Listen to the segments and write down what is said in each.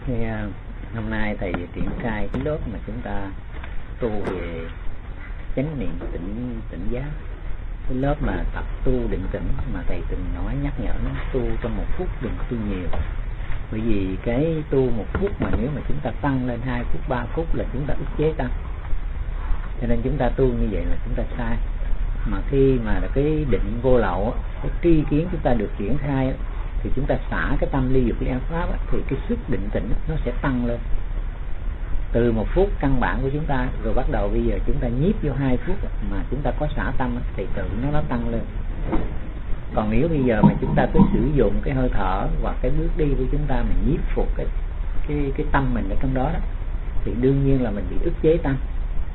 Thì, hôm nay thầy triển khai cái lớp mà chúng ta tu về chánh niệm tỉnh giác, cái lớp mà tập tu định tĩnh mà thầy từng nói nhắc nhở nó tu trong 1 phút, đừng tu nhiều. Bởi vì cái tu 1 phút mà nếu mà chúng ta tăng lên 2 phút 3 phút là chúng ta ức chế tăng, cho nên chúng ta tu như vậy là chúng ta sai. Mà khi mà cái định vô lậu, cái tri kiến chúng ta được triển khai thì chúng ta xả cái tâm ly dục ly an pháp thì cái sức định tĩnh nó sẽ tăng lên từ 1 phút căn bản của chúng ta, rồi bắt đầu bây giờ chúng ta nhiếp vô 2 phút mà chúng ta có xả tâm thì tự nó tăng lên. Còn nếu bây giờ mà chúng ta cứ sử dụng cái hơi thở hoặc cái bước đi của chúng ta mà nhiếp phục cái tâm mình ở trong đó, thì đương nhiên là mình bị ức chế tâm,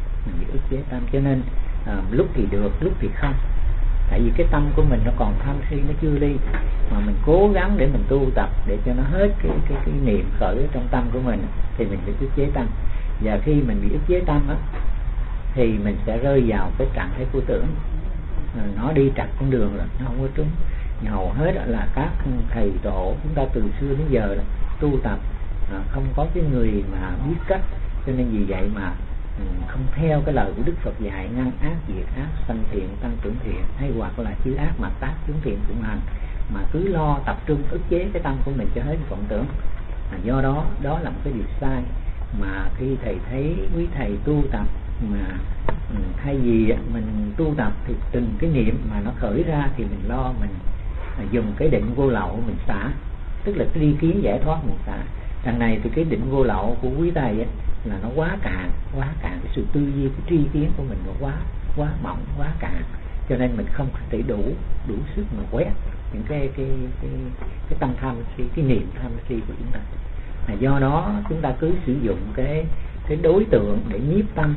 cho nên lúc thì được, lúc thì không. Tại vì cái tâm của mình nó còn tham si, nó chưa ly, mà mình cố gắng để mình tu tập để cho nó hết cái niệm khởi ở trong tâm của mình thì mình bị ức chế tâm. Và khi mình bị ức chế tâm thì mình sẽ rơi vào cái trạng thái vô tưởng, nó đi trật con đường rồi nó không có trúng. Hầu hết là các thầy tổ chúng ta từ xưa đến giờ là tu tập không có cái người mà biết cách, cho nên vì vậy mà không theo cái lời của Đức Phật dạy ngăn ác diệt ác, sanh thiện tăng trưởng thiện, hay hoặc là chư ác mà tác chúng thiện cũng hành, mà cứ lo tập trung ức chế cái tâm của mình cho hết vọng tưởng. Do đó là một cái điều sai. Mà khi thầy thấy quý thầy tu tập mà thay vì mình tu tập thì từng cái niệm mà nó khởi ra thì mình lo mình dùng cái định vô lậu mình xả, tức là cái tri kiến giải thoát mình xả. Đằng này thì cái định vô lậu của quý thầy là nó quá cạn cái sự tư duy, cái tri kiến của mình nó quá mỏng, quá cạn, cho nên mình không thể đủ sức mà quét những cái tâm tham si, cái niệm tham si của chúng ta. Do đó chúng ta cứ sử dụng cái đối tượng để nhiếp tâm,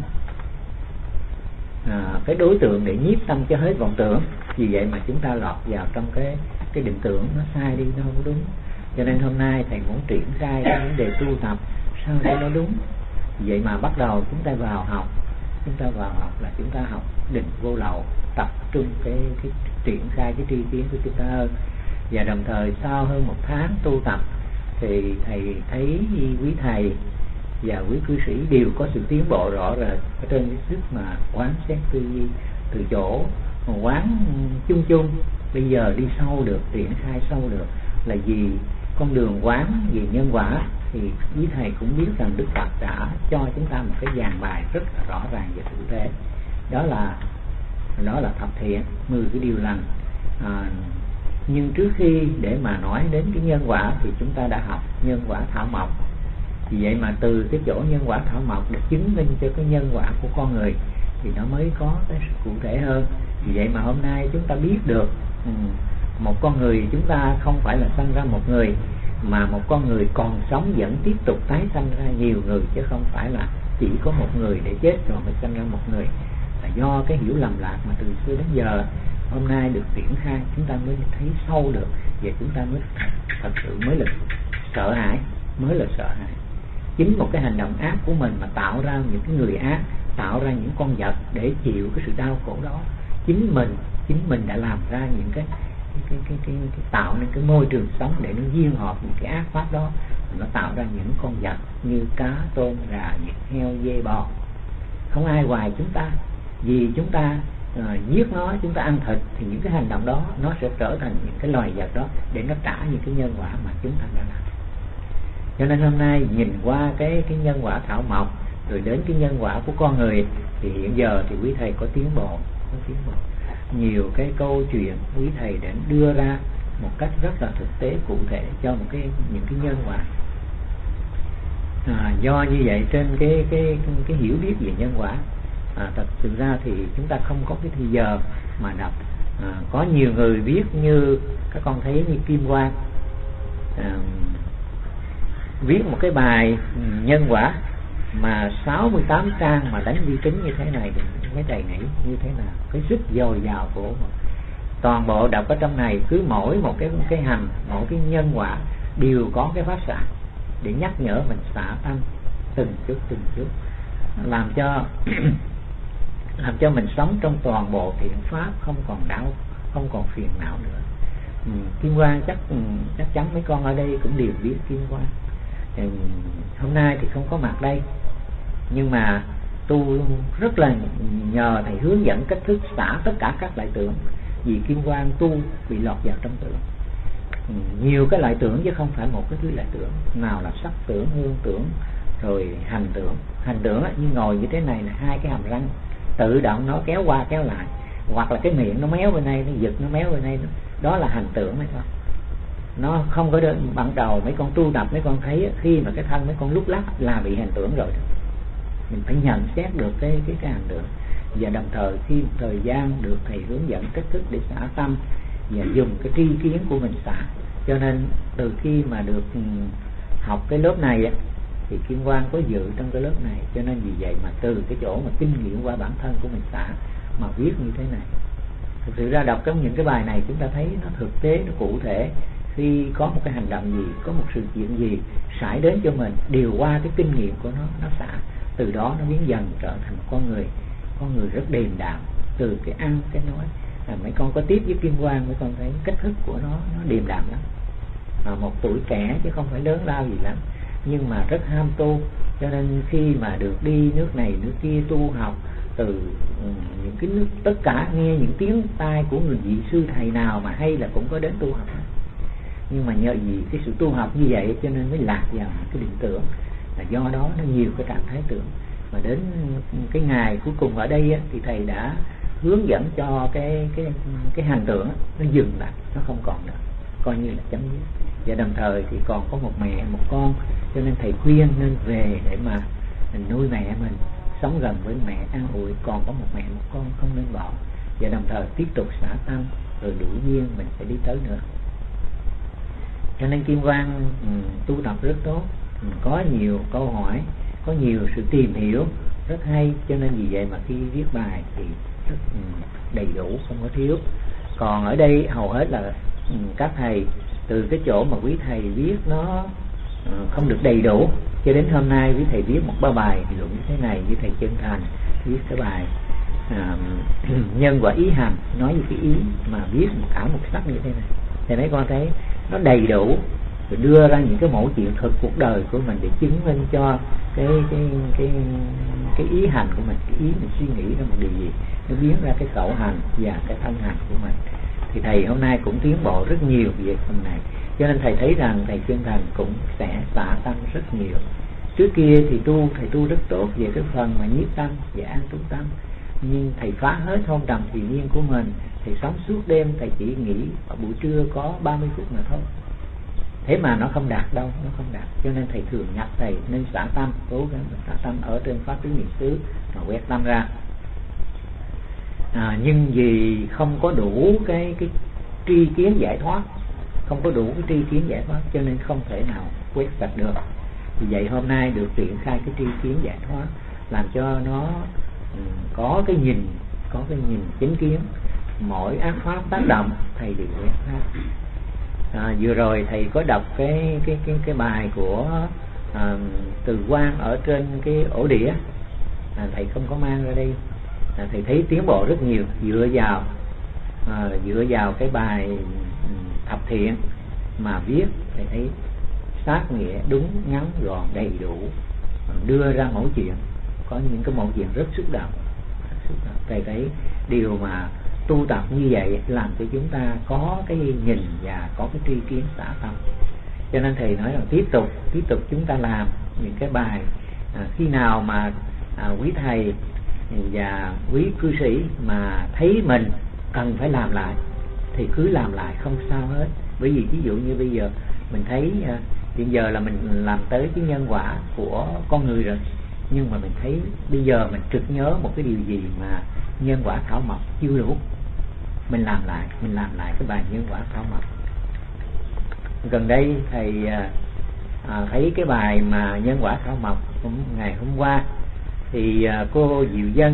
cái đối tượng để nhiếp tâm cho hết vọng tưởng. Vì vậy mà chúng ta lọt vào trong cái định tưởng nó sai đi, nó không đúng. Cho nên hôm nay thầy muốn triển khai cái vấn đề tu tập sao để nó đúng. Vậy mà bắt đầu chúng ta vào học là chúng ta học định vô lậu, tập trung cái triển khai cái tri kiến của chúng ta hơn. Và đồng thời sau hơn 1 tháng tu tập thì thầy thấy quý thầy và quý cư sĩ đều có sự tiến bộ rõ rệt ở trên cái sức mà quán xét tư duy, từ chỗ mà quán chung bây giờ đi sâu được, triển khai sâu được. Là vì con đường quán về nhân quả thì quý thầy cũng biết rằng Đức Phật đã cho chúng ta một cái dàn bài rất là rõ ràng và cụ thể. Đó là thập thiện, 10 cái điều lành. Nhưng trước khi để mà nói đến cái nhân quả thì chúng ta đã học nhân quả thảo mộc. Vì vậy mà từ cái chỗ nhân quả thảo mộc để chứng minh cho cái nhân quả của con người thì nó mới có cái cụ thể hơn. Vì vậy mà hôm nay chúng ta biết được một con người chúng ta không phải là sanh ra một người, mà một con người còn sống vẫn tiếp tục tái sanh ra nhiều người, chứ không phải là chỉ có một người để chết rồi mới sanh ra một người. Là do cái hiểu lầm lạc mà từ xưa đến giờ hôm nay được triển khai, chúng ta mới thấy sâu được, và chúng ta mới thật sự mới là sợ hãi. Chính một cái hành động ác của mình mà tạo ra những cái người ác, tạo ra những con vật để chịu cái sự đau khổ đó. Chính mình đã làm ra những cái tạo nên cái môi trường sống để nó duyên hợp những cái ác pháp đó. Nó tạo ra những con vật như cá, tôm, gà, vịt, heo, dê, bò. Không ai ngoài chúng ta. Vì chúng ta giết nó, chúng ta ăn thịt thì những cái hành động đó nó sẽ trở thành những cái loài vật đó để nó trả những cái nhân quả mà chúng ta đã làm. Cho nên hôm nay nhìn qua cái nhân quả thảo mộc rồi đến cái nhân quả của con người thì hiện giờ thì quý thầy có tiến bộ. Nhiều cái câu chuyện quý thầy đã đưa ra một cách rất là thực tế cụ thể cho những cái nhân quả. Do như vậy trên cái hiểu biết về nhân quả, thật sự ra thì chúng ta không có cái thời giờ mà đọc. Có nhiều người viết như các con thấy như Kim Quang viết một cái bài nhân quả mà 68 trang mà đánh vi tính như thế này thì mấy thầy nghĩ như thế nào, cái sức dồi dào của toàn bộ đọc ở trong này, cứ mỗi một cái hành, mỗi cái nhân quả đều có cái pháp xạ để nhắc nhở mình xả tâm từng chút làm cho mình sống trong toàn bộ thiện pháp, không còn đau, không còn phiền não nữa. Kim Quang chắc chắn mấy con ở đây cũng đều biết Kim Quang. Hôm nay thì không có mặt đây, nhưng mà tu rất là nhờ thầy hướng dẫn cách thức xả tất cả các loại tưởng, vì Kim Quang tu bị lọt vào trong tưởng. Nhiều cái loại tưởng chứ không phải một cái thứ loại tưởng. Nào là sắc tưởng, hương tưởng, rồi hành tưởng. Hành tưởng như ngồi như thế này là hai cái hàm răng tự động nó kéo qua kéo lại, hoặc là cái miệng nó méo bên đây, nó giật nó méo bên đây, đó là hành tưởng mấy con. Nó không có đơn ban đầu mấy con tu tập mấy con thấy khi mà cái thân mấy con lúc lắc là bị hành tưởng rồi. Mình phải nhận xét được cái hành tưởng. Và đồng thời khi một thời gian được thầy hướng dẫn cách thức để xả tâm và dùng cái tri kiến của mình xả, cho nên từ khi mà được học cái lớp này thì Kim Quang có dự trong cái lớp này, cho nên vì vậy mà từ cái chỗ mà kinh nghiệm qua bản thân của mình xả mà viết như thế này. Thực sự ra đọc trong những cái bài này chúng ta thấy nó thực tế, nó cụ thể. Khi có một cái hành động gì, có một sự chuyện gì xảy đến cho mình, đều qua cái kinh nghiệm của nó xả. Từ đó nó biến dần trở thành một con người rất điềm đạm. Từ cái ăn cái nói mấy con có tiếp với Kim Quang, mấy con thấy cách thức của nó điềm đạm lắm. Một tuổi trẻ chứ không phải lớn lao gì lắm, nhưng mà rất ham tu. Cho nên khi mà được đi nước này nước kia tu học, từ những cái nước tất cả nghe những tiếng tai của người vị sư thầy nào mà hay là cũng có đến tu học. Nhưng mà nhờ vì cái sự tu học như vậy cho nên mới lạc vào cái định tưởng, là do đó nó nhiều cái trạng thái tưởng. Mà đến cái ngày cuối cùng ở đây thì thầy đã hướng dẫn cho cái hành tưởng nó dừng lại, nó không còn nữa, coi như là chấm dứt. Và đồng thời thì còn có một mẹ một con, cho nên thầy khuyên nên về để mà mình nuôi mẹ mình, sống gần với mẹ, an ủi. Còn có một mẹ một con không nên bỏ. Và đồng thời tiếp tục xả tâm, rồi đủ duyên mình sẽ đi tới nữa. Cho nên Kim Quang tu tập rất tốt, có nhiều câu hỏi, có nhiều sự tìm hiểu rất hay. Cho nên vì vậy mà khi viết bài thì rất đầy đủ, không có thiếu. Còn ở đây hầu hết là các thầy từ cái chỗ mà quý thầy viết nó không được đầy đủ, cho đến hôm nay quý thầy viết một ba bài luận như thế này. Với thầy Chân Thành viết cái bài nhân quả ý hành, nói về cái ý mà viết cả một sách như thế này, thì mấy con thấy nó đầy đủ, rồi đưa ra những cái mẫu chuyện thực cuộc đời của mình để chứng minh cho cái ý hành của mình, cái ý mình suy nghĩ ra một điều gì, nó biến ra cái khẩu hành và cái thân hành của mình. Thì thầy hôm nay cũng tiến bộ rất nhiều về phần này, cho nên thầy thấy rằng thầy Chân Thành cũng sẽ xả tâm rất nhiều. Trước kia thì thầy tu rất tốt về cái phần mà nhiếp tâm và an trú tâm, nhưng thầy phá hết hôn trầm thùy nhiên của mình. Thầy sống suốt đêm, thầy chỉ nghĩ ở buổi trưa có 30 phút mà thôi. Thế mà nó không đạt đâu, nó không đạt. Cho nên thầy thường nhắc thầy nên xả tâm, cố gắng xả tâm ở trên pháp tứ niệm xứ mà quét tâm ra. Nhưng vì không có đủ cái tri kiến giải thoát, không có đủ cái tri kiến giải thoát, cho nên không thể nào quét sạch được. Vì vậy hôm nay được triển khai cái tri kiến giải thoát, làm cho nó có cái nhìn chính kiến. Mỗi ác pháp tác động thầy đều quét ra. Vừa rồi thầy có đọc cái bài của Từ Quang ở trên cái ổ đĩa, thầy không có mang ra đây. Thầy thấy tiến bộ rất nhiều dựa vào cái bài thập thiện mà viết. Thầy thấy sát nghĩa đúng, ngắn gọn, đầy đủ, đưa ra mẫu chuyện, có những cái mẫu chuyện rất xúc động. Thầy thấy điều mà tu tập như vậy làm cho chúng ta có cái nhìn và có cái tri kiến xả tâm. Cho nên thầy nói rằng tiếp tục chúng ta làm những cái bài. Khi nào mà quý thầy và quý cư sĩ mà thấy mình cần phải làm lại thì cứ làm lại, không sao hết. Bởi vì ví dụ như bây giờ mình thấy hiện giờ là mình làm tới cái nhân quả của con người rồi, nhưng mà mình thấy bây giờ mình trực nhớ một cái điều gì mà nhân quả thảo mộc chưa đủ, mình làm lại cái bài nhân quả thảo mộc. Gần đây thầy thấy cái bài mà nhân quả thảo mộc ngày hôm qua thì cô Diệu Dân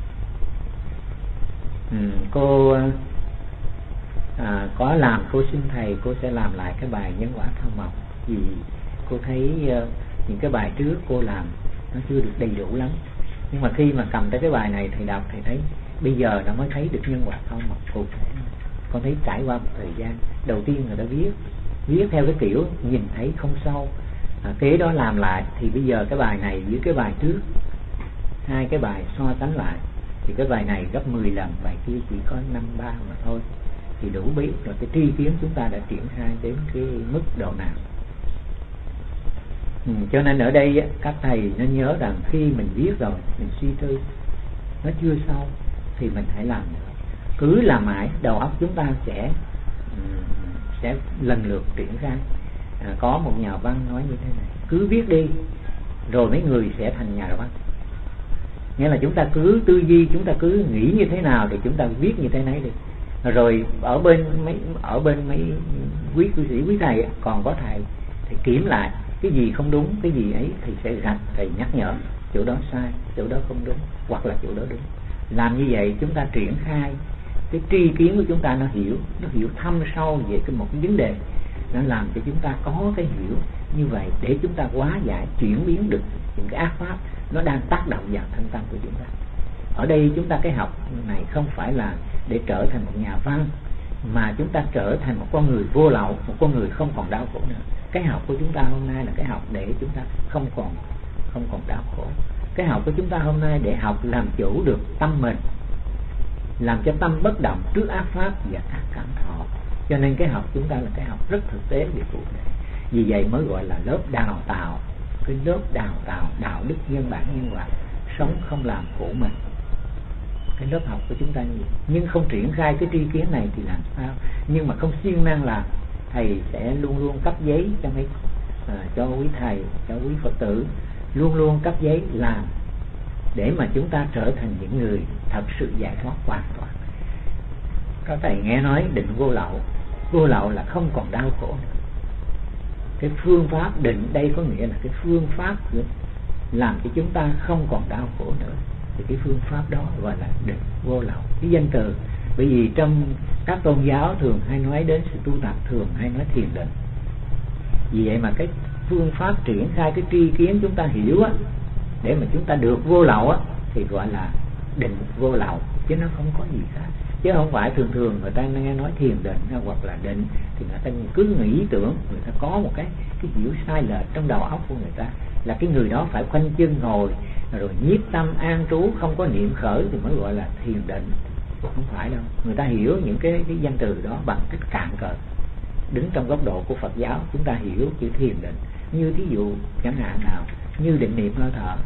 cô có làm, cô xin thầy cô sẽ làm lại cái bài nhân quả thảo mộc, vì cô thấy những cái bài trước cô làm nó chưa được đầy đủ lắm. Nhưng mà khi mà cầm tới cái bài này thầy đọc, thầy thấy bây giờ nó mới thấy được nhân quả thảo mộc cụ thể. Con thấy trải qua một thời gian, đầu tiên người ta viết theo cái kiểu nhìn thấy không sâu, Kế đó làm lại thì bây giờ cái bài này với cái bài trước, hai cái bài so sánh lại thì cái bài này gấp 10 lần, bài kia chỉ có 5-3 mà thôi, thì đủ biết rồi cái tri kiến chúng ta đã triển khai đến cái mức độ nào. Cho nên ở đây các thầy nên nhớ rằng khi mình viết rồi, mình suy tư nó chưa sâu thì mình hãy làm nữa. Cứ làm mãi, đầu óc chúng ta sẽ lần lượt triển khai. Có một nhà văn nói như thế này: cứ viết đi rồi mấy người sẽ thành nhà văn. Nghĩa là chúng ta cứ tư duy, chúng ta cứ nghĩ như thế nào thì chúng ta viết như thế nấy đi. Rồi ở bên mấy quý cư sĩ, quý thầy còn có thầy thì kiểm lại cái gì không đúng, cái gì ấy thì sẽ gạch, thầy nhắc nhở chỗ đó sai, chỗ đó không đúng, hoặc là chỗ đó đúng. Làm như vậy chúng ta triển khai cái tri kiến của chúng ta, nó hiểu thâm sâu về một cái vấn đề, nó làm cho chúng ta có cái hiểu như vậy để chúng ta hóa giải, chuyển biến được những cái ác pháp nó đang tác động vào thân tâm của chúng ta. Ở đây chúng ta cái học này không phải là để trở thành một nhà văn, mà chúng ta trở thành một con người vô lậu, một con người không còn đau khổ nữa. Cái học của chúng ta hôm nay là cái học để chúng ta không còn đau khổ. Cái học của chúng ta hôm nay để học làm chủ được tâm mình, làm cho tâm bất động trước ác pháp và các cảm thọ. Cho nên cái học chúng ta là cái học rất thực tế về cuộc đời. Vì vậy mới gọi là lớp đào tạo, cái lớp đào tạo đạo đức nhân bản nhân quả, sống không làm khổ mình. Cái lớp học của chúng ta như vậy. Nhưng không triển khai cái tri kiến này thì làm sao? Nhưng mà không siêng năng làm, thầy sẽ luôn luôn cấp giấy cho quý thầy, cho quý Phật tử, luôn luôn cấp giấy làm để mà chúng ta trở thành những người thật sự giải thoát hoàn toàn. Các thầy nghe nói định vô lậu, vô lậu là không còn đau khổ nữa. Cái phương pháp định đây có nghĩa là cái phương pháp làm cho chúng ta không còn đau khổ nữa, thì cái phương pháp đó gọi là định vô lậu. Cái danh từ, bởi vì trong các tôn giáo thường hay nói đến sự tu tập, thường hay nói thiền định. Vì vậy mà cái phương pháp triển khai cái tri kiến chúng ta hiểu á, để mà chúng ta được vô lậu á, thì gọi là định vô lậu, chứ nó không có gì khác. Chứ không phải thường người ta nghe nói thiền định hoặc là định thì người ta cứ nghĩ tưởng, người ta có một cái hiểu sai lệch trong đầu óc của người ta, là cái người đó phải khoanh chân ngồi rồi nhiếp tâm an trú, không có niệm khởi thì mới gọi là thiền định. Không phải đâu. Người ta hiểu những cái danh từ đó bằng cách cạn cợt. Đứng trong góc độ của Phật giáo, chúng ta hiểu chữ thiền định như thí dụ chẳng hạn nào, như định niệm hơi thở.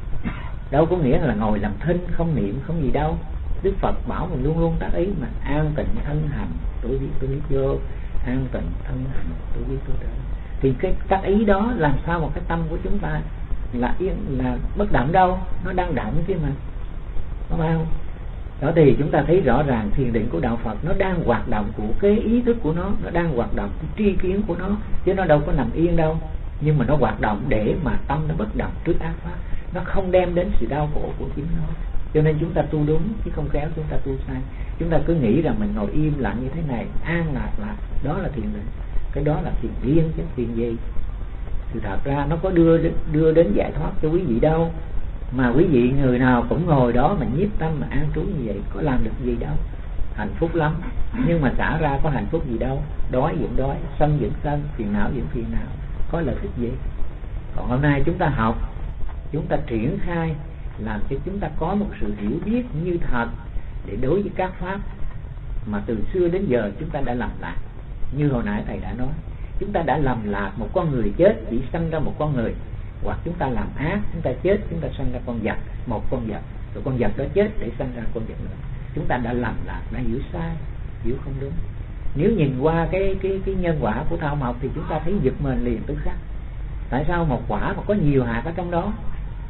Đâu có nghĩa là ngồi làm thinh không niệm không gì đâu. Đức Phật bảo mình luôn luôn tác ý mà an tịnh thân hành, tôi biết vô, an tịnh thân hành, tôi biết tôi trở. Thì cái tác ý đó làm sao mà cái tâm của chúng ta là yên, là bất động đâu, nó đang động chứ mà, có phải không? Đó thì chúng ta thấy rõ ràng thiền định của đạo Phật nó đang hoạt động của cái ý thức của nó đang hoạt động cái tri kiến của nó, chứ nó đâu có nằm yên đâu. Nhưng mà nó hoạt động để mà tâm nó bất động trước ác pháp, nó không đem đến sự đau khổ của chính nó. Cho nên chúng ta tu đúng chứ không khéo chúng ta tu sai. Chúng ta cứ nghĩ rằng mình ngồi im lặng như thế này an lạc là đó là thiền định, cái đó là thiền riêng chứ thiền gì. Thì thật ra nó có đưa đến giải thoát cho quý vị đâu. Mà quý vị người nào cũng ngồi đó mà nhiếp tâm mà an trú như vậy, có làm được gì đâu. Hạnh phúc lắm, nhưng mà xả ra có hạnh phúc gì đâu. Đói vẫn đói, sân vẫn sân, phiền não vẫn phiền não, có lợi ích gì. Còn hôm nay chúng ta học, chúng ta triển khai, làm cho chúng ta có một sự hiểu biết như thật, để đối với các pháp mà từ xưa đến giờ chúng ta đã lầm lạc. Như hồi nãy thầy đã nói, chúng ta đã lầm lạc một con người chết chỉ sanh ra một con người, hoặc chúng ta làm ác, chúng ta chết, chúng ta sanh ra con vật, một con vật, rồi con vật đó chết để sanh ra con vật nữa. Chúng ta đã lầm lạc, đã hiểu sai, hiểu không đúng. Nếu nhìn qua cái nhân quả của thao học thì chúng ta thấy giật mình liền tức khắc. Tại sao một quả mà có nhiều hạt ở trong đó,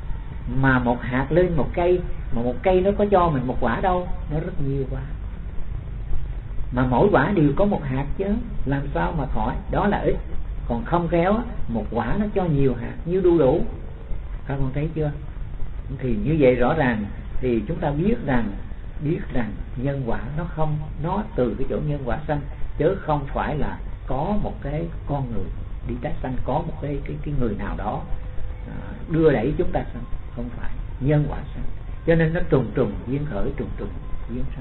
mà một hạt lên một cây, mà một cây nó có cho mình một quả đâu, nó rất nhiều quả. Mà mỗi quả đều có một hạt chứ, làm sao mà khỏi, đó là ít. Còn không khéo, một quả nó cho nhiều hạt như đu đủ. Các con thấy chưa? Thì như vậy rõ ràng thì chúng ta biết rằng nhân quả nó từ cái chỗ nhân quả sanh, chứ không phải là có một cái con người đi tái sanh, có một cái người nào đó đưa đẩy chúng ta sanh, không phải, nhân quả sanh. Cho nên nó trùng trùng duyên khởi, trùng trùng duyên sanh.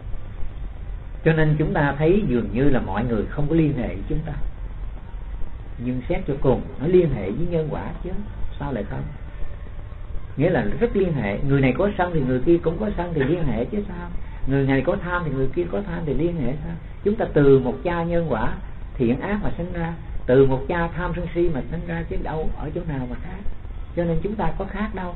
Cho nên chúng ta thấy dường như là mọi người không có liên hệ với chúng ta. nhưng xét cho cùng nó liên hệ với nhân quả chứ sao lại không? Nghĩa là rất liên hệ. Người này có sân thì người kia cũng có sân thì liên hệ chứ sao? Người này có tham thì người kia có tham thì liên hệ sao? Chúng ta từ một cha nhân quả thiện ác mà sinh ra, từ một cha tham sân si mà sinh ra, chứ đâu ở chỗ nào mà khác. Cho nên chúng ta có khác đâu.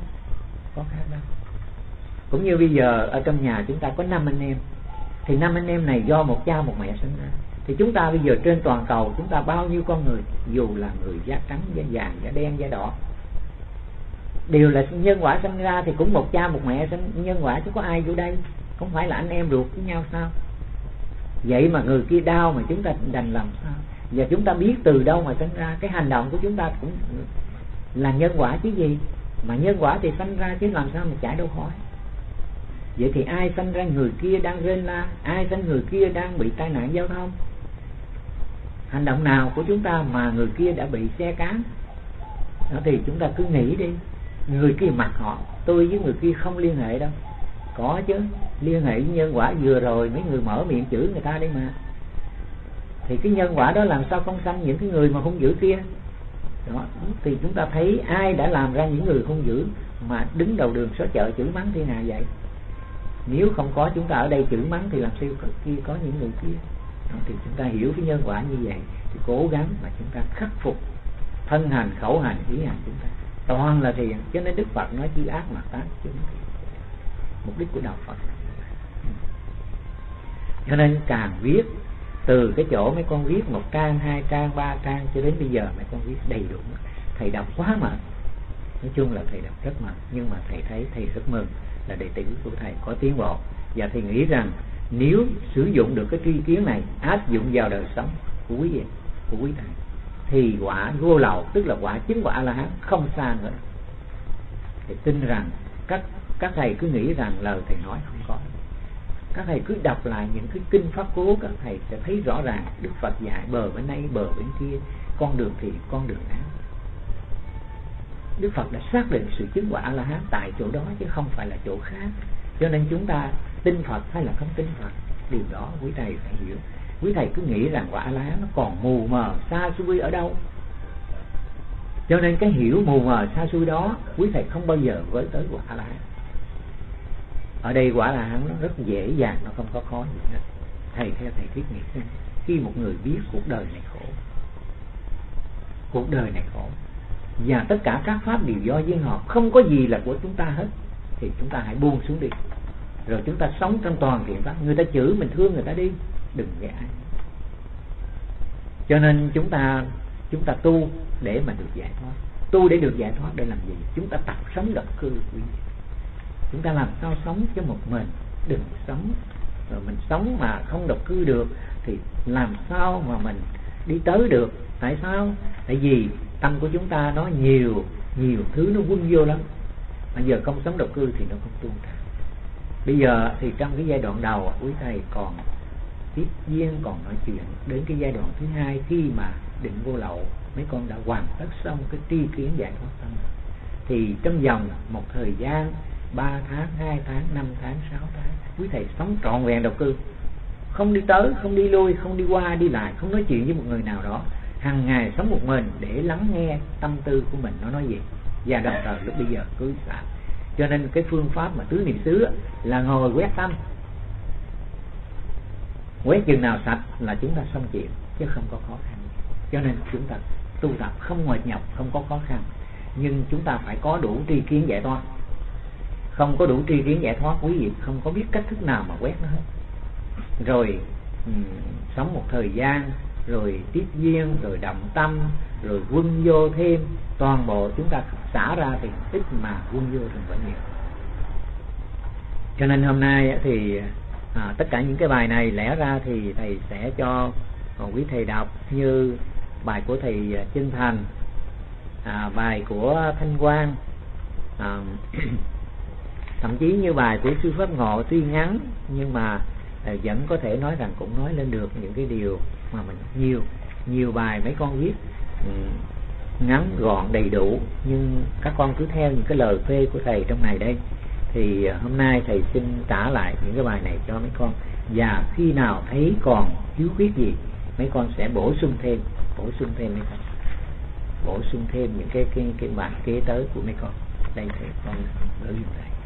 Cũng như bây giờ ở trong nhà chúng ta có 5 anh em, thì 5 anh em này do một cha một mẹ sinh ra. Thì chúng ta bây giờ trên toàn cầu chúng ta bao nhiêu con người, dù là người da trắng, da vàng, da đen, da đỏ, đều là nhân quả sinh ra, thì cũng một cha một mẹ sinh nhân quả, chứ có ai vô đây không phải là anh em ruột với nhau sao? Vậy mà người kia đau mà chúng ta đành làm sao? Và chúng ta biết từ đâu mà sinh ra. Cái hành động của chúng ta cũng là nhân quả chứ gì. Mà nhân quả thì sinh ra chứ làm sao mà chạy đâu khỏi. Vậy thì ai sinh ra người kia đang rên la, ai sinh người kia đang bị tai nạn giao thông? Hành động nào của chúng ta mà người kia đã bị xe cán? Đó thì chúng ta cứ nghĩ đi. Người kia mặc họ, tôi với người kia không liên hệ đâu. Có chứ, liên hệ với nhân quả. Vừa rồi mấy người mở miệng chửi người ta đấy mà. Thì cái nhân quả đó làm sao không sanh những cái người mà hung dữ kia? Đó, thì chúng ta thấy ai đã làm ra những người hung dữ mà đứng đầu đường xó chợ chửi mắng thiên hạ vậy? Nếu không có chúng ta ở đây chửi mắng thì làm sao kia có những người kia? Đó, thì chúng ta hiểu cái nhân quả như vậy thì cố gắng mà chúng ta khắc phục thân hành, khẩu hành, ý hành chúng ta toàn là thiện. Cho nên Đức Phật nói chữ ác mà tác chúng thiện. Mục đích của đạo Phật. Cho nên càng viết từ cái chỗ mấy con viết 1 trang, 2 trang, 3 trang cho đến bây giờ mấy con viết đầy đủ. Thầy đọc quá mệt. Nói chung là thầy đọc rất mệt, nhưng mà thầy thấy thầy rất mừng là đệ tử của thầy có tiến bộ. Và thầy nghĩ rằng nếu sử dụng được cái tri kiến này áp dụng vào đời sống của quý vị, của quý thầy, thì quả vô lậu, tức là quả chứng quả A-la-hán không xa nữa. Thầy tin rằng các thầy cứ nghĩ rằng lời thầy nói không có. Các thầy cứ đọc lại những cái kinh pháp cú, các thầy sẽ thấy rõ ràng Đức Phật dạy bờ bên đây bờ bên kia, con đường thiện con đường ác. Đức Phật đã xác định sự chứng quả A-la-hán tại chỗ đó chứ không phải là chỗ khác. Cho nên chúng ta tin Phật hay là không tin Phật, điều đó quý thầy phải hiểu. Quý thầy cứ nghĩ rằng quả A-la-hán nó còn mù mờ xa xôi ở đâu. Cho nên cái hiểu mù mờ xa xôi đó quý thầy không bao giờ với tới quả A-la-hán. Ở đây quả A-la-hán nó rất dễ dàng, nó không có khó gì hết. Thầy theo thầy thiết nghĩ xem, khi một người biết cuộc đời này khổ, cuộc đời này khổ, và tất cả các pháp đều do duyên hợp, không có gì là của chúng ta hết, thì chúng ta hãy buông xuống đi, rồi chúng ta sống trong toàn thiện pháp. Người ta chửi mình thương người ta đi, đừng ghét ai. Cho nên chúng ta tu để mà được giải thoát. Tu để được giải thoát để làm gì? Chúng ta tập sống độc cư. Chúng ta làm sao sống cho một mình, đừng sống rồi mình sống mà không độc cư được thì làm sao mà mình đi tới được? Tại sao? Tại vì tâm của chúng ta nó nhiều thứ nó quân vô lắm. Bây giờ không sống độc cư thì nó không tu ra. Bây giờ thì trong cái giai đoạn đầu quý thầy còn tiếp duyên, còn nói chuyện. Đến cái giai đoạn thứ hai, khi mà định vô lậu, mấy con đã hoàn tất xong cái tri kiến giải thoát tâm, thì trong vòng một thời gian 3 tháng, 2 tháng, 5 tháng, 6 tháng, quý thầy sống trọn vẹn độc cư, không đi tới, không đi lui, không đi qua đi lại, không nói chuyện với một người nào đó, hàng ngày sống một mình để lắng nghe tâm tư của mình nó nói gì, và đồng thời lúc bây giờ cứ xả. Cho nên cái phương pháp mà tứ niệm xứ là ngồi quét tâm, quét chừng nào sạch là chúng ta xong chuyện, chứ không có khó khăn. Cho nên chúng ta tu tập không mệt nhọc, không có khó khăn, nhưng chúng ta phải có đủ tri kiến giải thoát. Không có đủ tri kiến giải thoát, quý vị không có biết cách thức nào mà quét nó hết. Rồi sống một thời gian, rồi tiếp duyên, rồi động tâm, rồi quân vô thêm, toàn bộ chúng ta xả ra thì ít mà quân vô thì vẫn nhiều. Cho nên hôm nay thì tất cả những cái bài này lẽ ra thì thầy sẽ cho quý thầy đọc, như bài của thầy Chân Thành, bài của Thanh Quang, thậm chí như bài của sư Pháp Ngộ tuy ngắn nhưng mà vẫn có thể nói rằng cũng nói lên được những cái điều mà mình nhiều bài mấy con viết ngắn gọn đầy đủ, nhưng các con cứ theo những cái lời phê của thầy trong này đây. Thì hôm nay thầy xin trả lại những cái bài này cho mấy con, và khi nào thấy còn thiếu khuyết gì mấy con sẽ bổ sung thêm mấy con. bổ sung thêm những cái bản kế tới của mấy con. Đây thầy con đối với thầy.